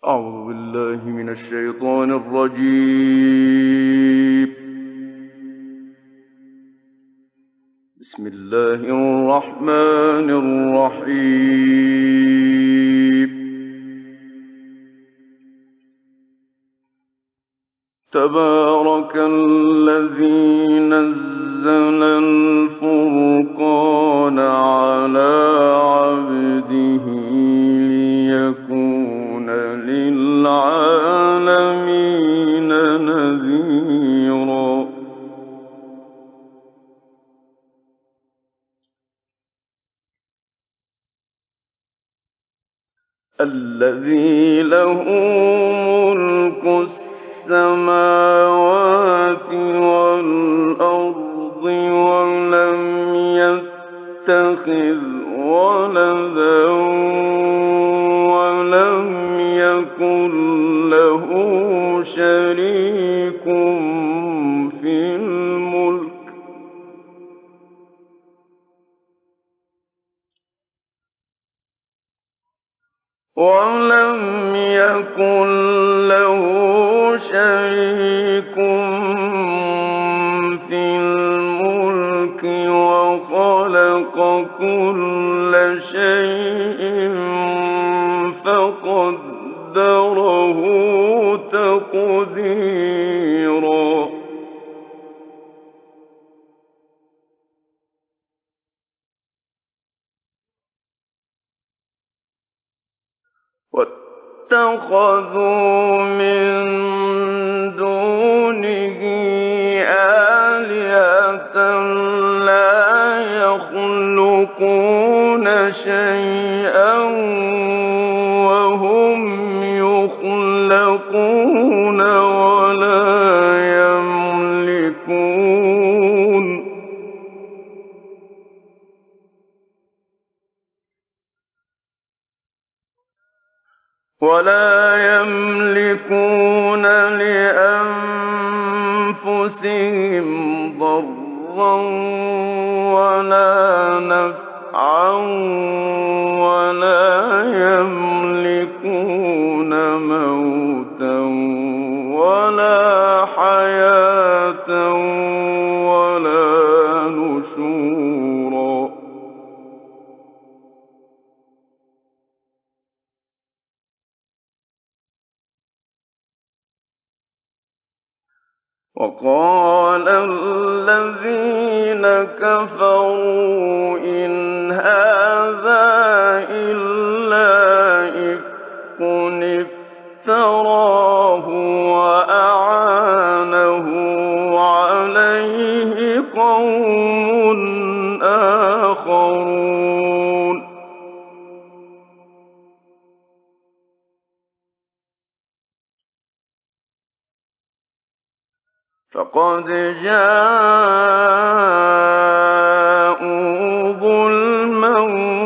أعوذ بالله من الشيطان الرجيم. بسم الله الرحمن الرحيم. تبارك الذي نزل الفرقان على عبده ليكون للعالمين نذيرا. الذي له ملك السماوات والأرض ولم يتخذ ولدا ولم يكن له شريك في الملك وخلق كل شيء فقدره تقديرا. واتخذوا من دونه آلهة لا يخلقون شيئا وهم يخلقون ولا يملكون لأنفسهم ضرا ولا نفعا ولا يملكون موتا ولا حياة ولا نشورا. وقال الذين كفروا إن هذا إلا إفك افتراه وأعانه عليه قوم آخرون. فقد جاءوا ظلما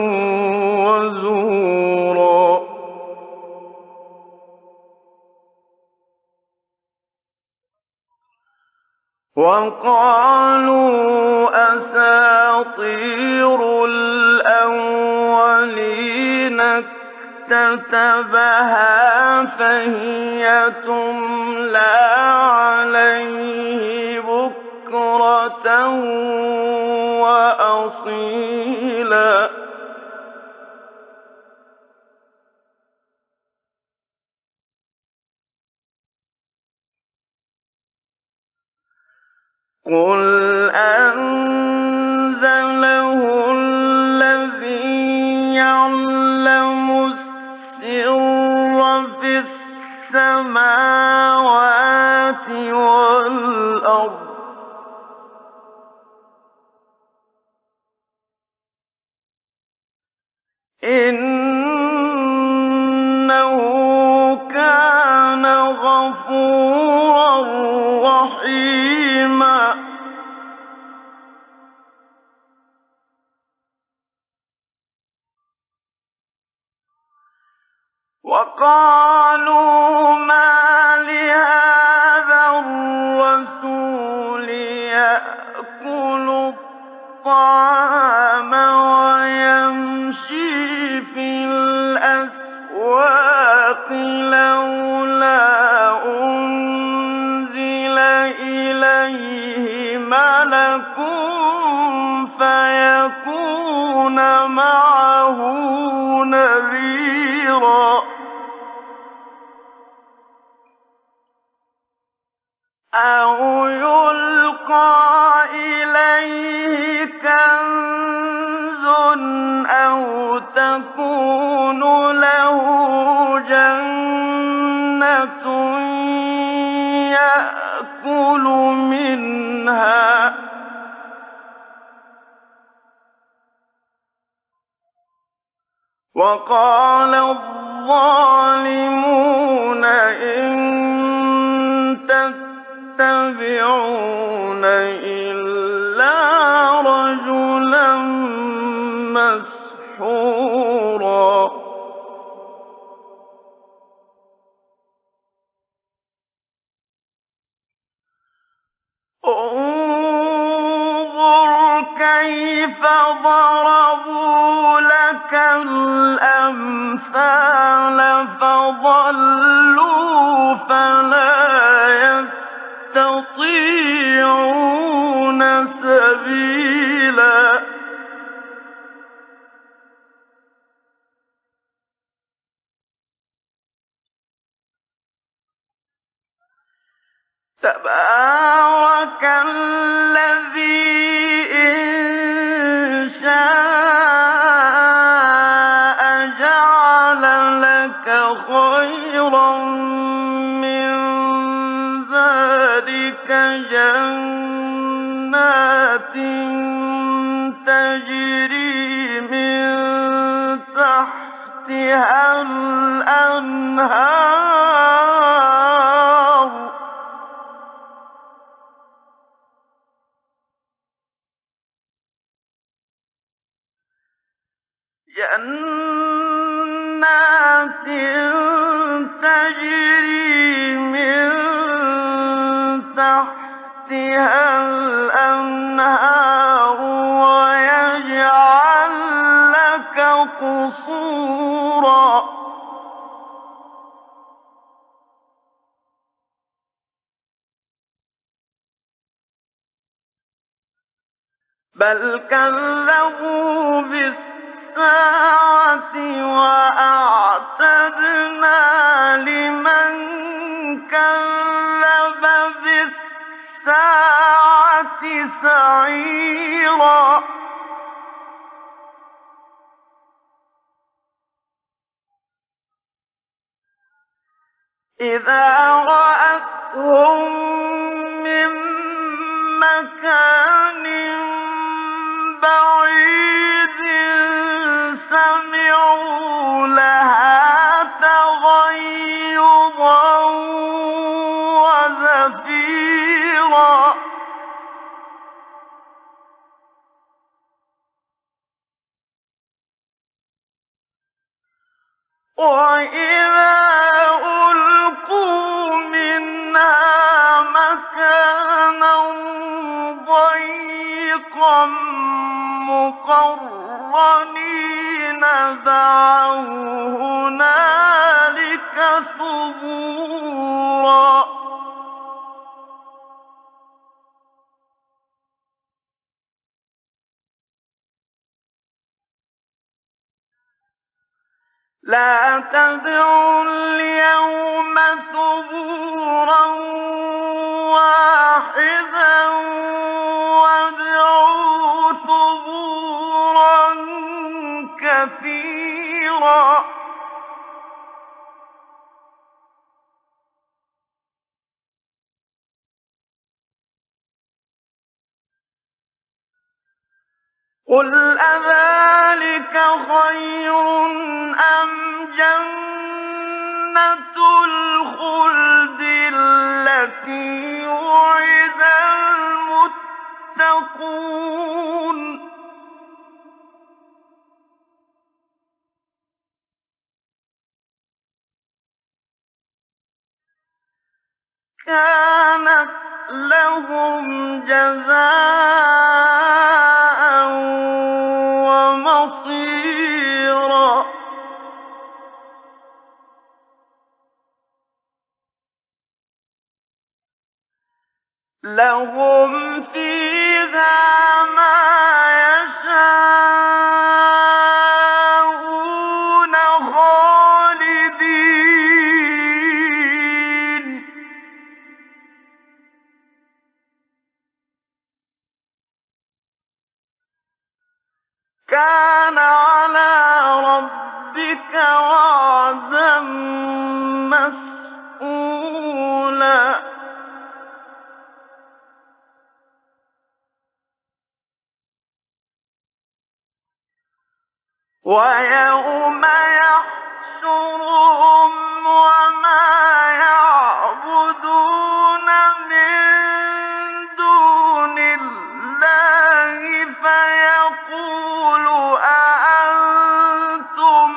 وزورا. وقالوا أساطير الأولين اكتتبها فهي تملى عليه بكرة وأصيلا. قل أنزله الذي يعلم السر في السماوات والأرض إنه كان غفورا رحيما. وقالوا ما لهذا الرسول يأكل الطعام ويمشي في الأسواق لولا يأكل منها وقال الظالمون إن تتبعون إلا رجلا مسحورا انظر كيف ضربوا لك الأمثال فضلوا فلا يستطيعون سبيلا تبارك الذي إن شاء جعل لك خيرا من ذلك جنات تجري من تحتها الأنهار جنات تجري من تحتها الأنهار ويجعل لك قصورا بل كذبوا بالساعة وأعتدنا لمن كذب بالساعة سعيرا إذا رأتهم من مكان بعيد سمعوا لها تغيظا وزفيرا وإذا ألقوا منها مكانا ضيقا مقرنين دعوا هنالك ثبورا لا تدعوا اليوم ثبورا واحدا وادعوا ثبورا كثيرا قل أذلك خير أم جنة الخلد التي وعد المتقون كانت لهم جزاء ومصيرا لهم فيها ما يشاءون خالدين كان على ربك وعدا مسئولا ويوم يحشرهم وما يعبدون من دون الله فيقول أأنتم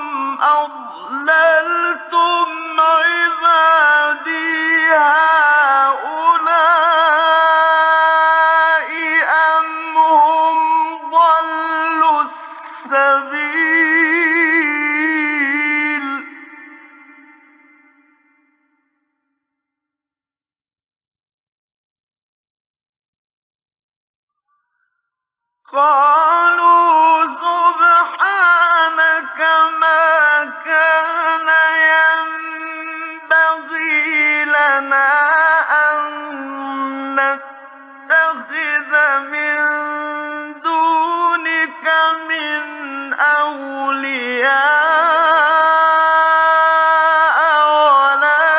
أضللتم عبادي هؤلاء أم هم ضلوا السبيل قالوا سبحانك ما كان ينبغي لنا أن نتخذ من دونك من أولياء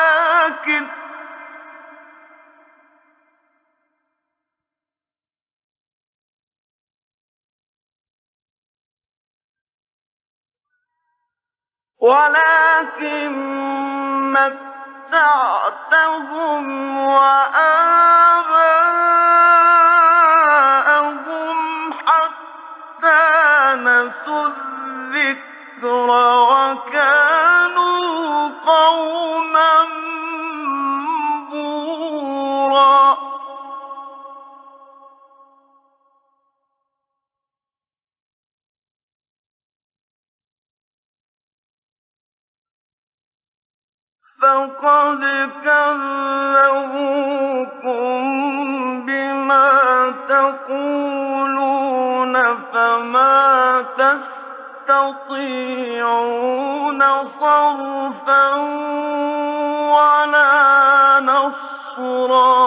ولكن متعتهم وآباءهم حتى نسوا الذكر وكانوا قوما بورا فقد كذبوكم بما تقولون فما تستطيعون صرفا ولا نصرا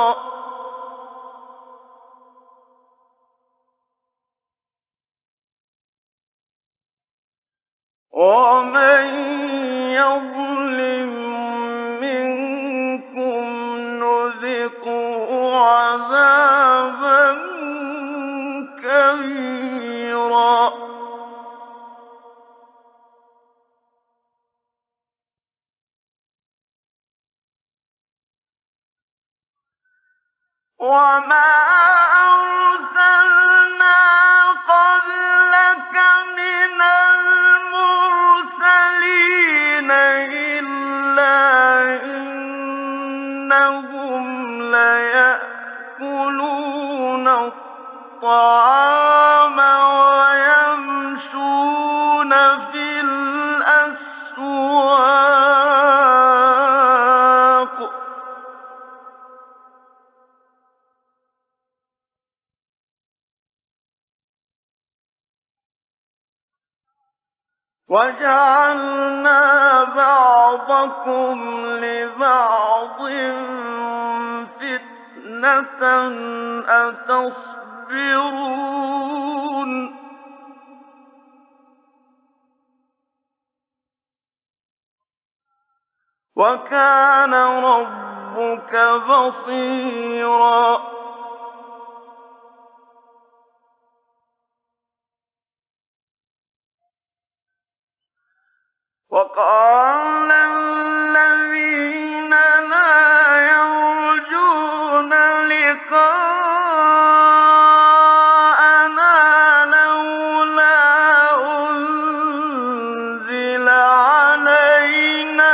ومن يظلم منكم نذقه عذابا كبيرا وما أرسلنا قبلك من المرسلين إلا إنهم ليأكلون الطعام ويمشون في الأسواق وجعلنا بعضكم لبعض فتنة أتصبرون وكان ربك بصيرا وقال الذين لا يرجون لقاءنا لولا أنزل علينا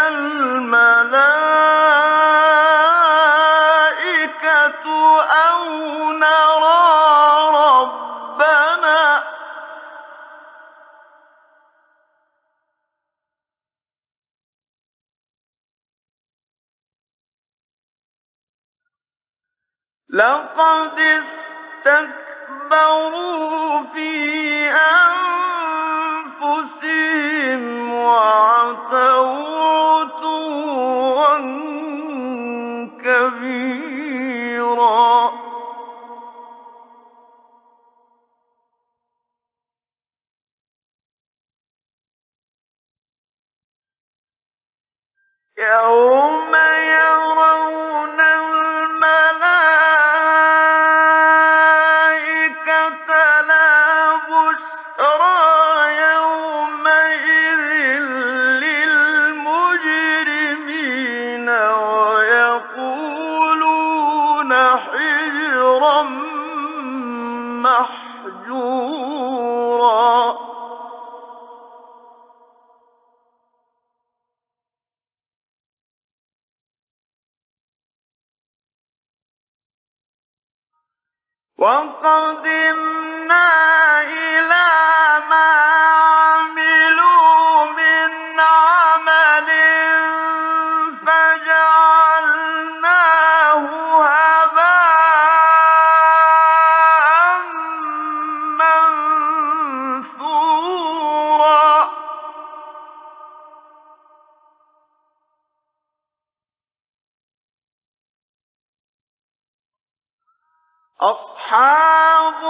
الملائكة أو نرى ربنا لقد استكبروا في أنفسهم وعتوا عتوا كبيرا يوم يرون الملائكة لا بشرى يومئذ حجرا محجورا وقدمنا إلى ما عملوا من عمل فجعلناه هباء منثورا أصحاب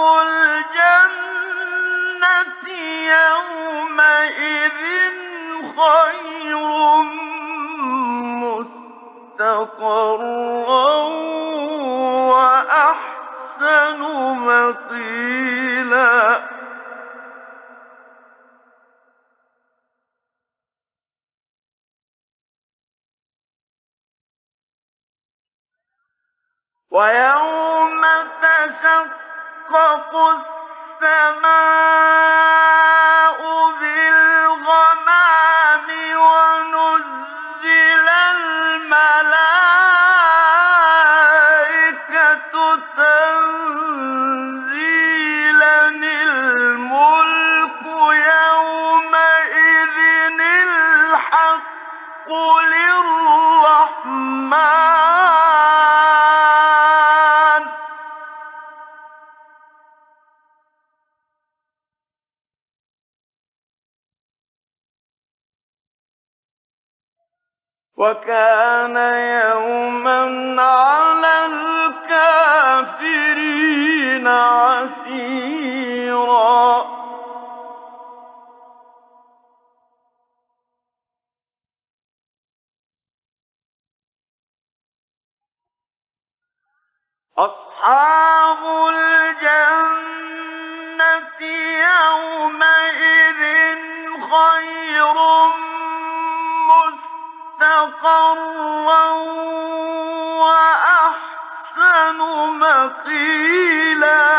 الجنة يومئذ خير مستقرا وأحسن مقيلا ويوم تشقق السماء بالغمام ونزل الملائكة تنزيلا الملك يومئذ الحق للرحمن وكان يوما على الكافرين عسيرا أصحاب الجنة يومئذ خير مستقرا وأحسن مقيلا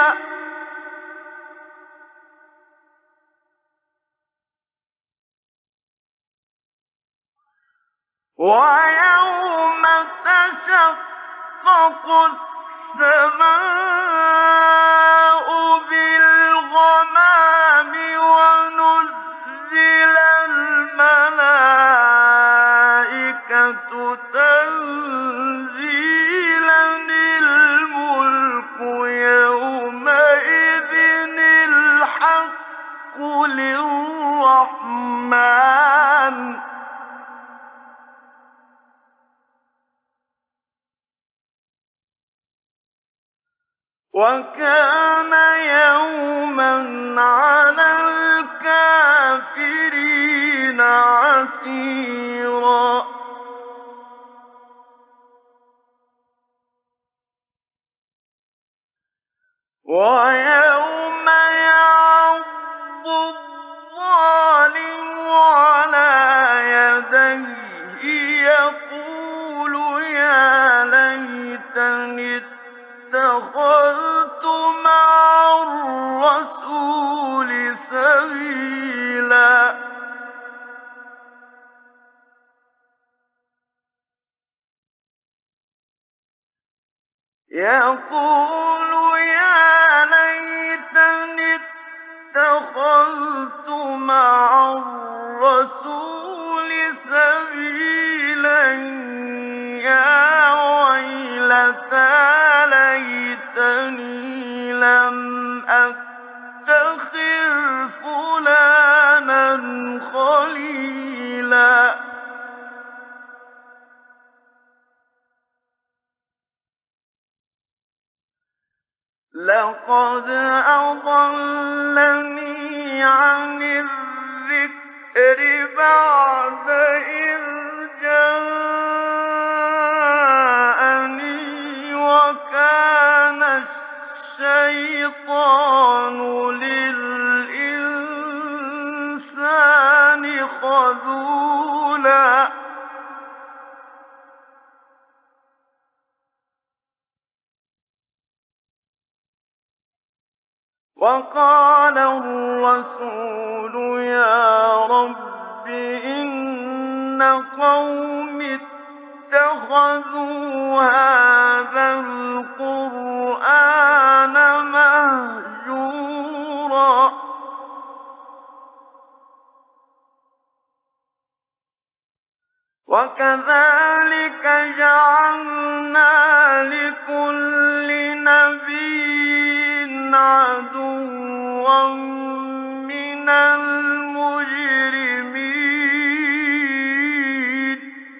ويوم تشقق السماء بالغمام ونزل الملائكة تنزيلا الملك يومئذ الحق للرحمن وكان يوما على الكافرين عسيرا ويوم يعض الظالم على يديه يقول يا ليتني اتخذت مع الرسول سبيلا يقول يا ليتني اتخذت مع الرسول سبيلا يا ويلتى ليتني لم أتخذ فلانا خليلا لقد أضلني عن الذكر بعد إذ جاءني وكان الشيطان للإنسان خذولا وقال الرسول يا رب إن قومي اتخذوا هذا القرآن مهجورا وكذلك جعلنا لكل نبي عدوا من المجرمين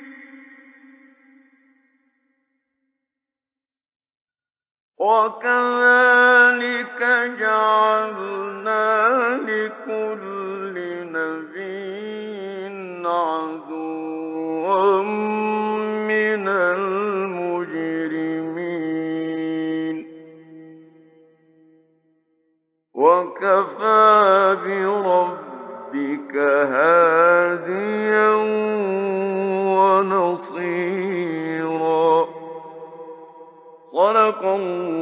وكذلك جعلنا لكل نبي عدوا من المجرمين وكفى بربك هاديا ونصيرا صدق الله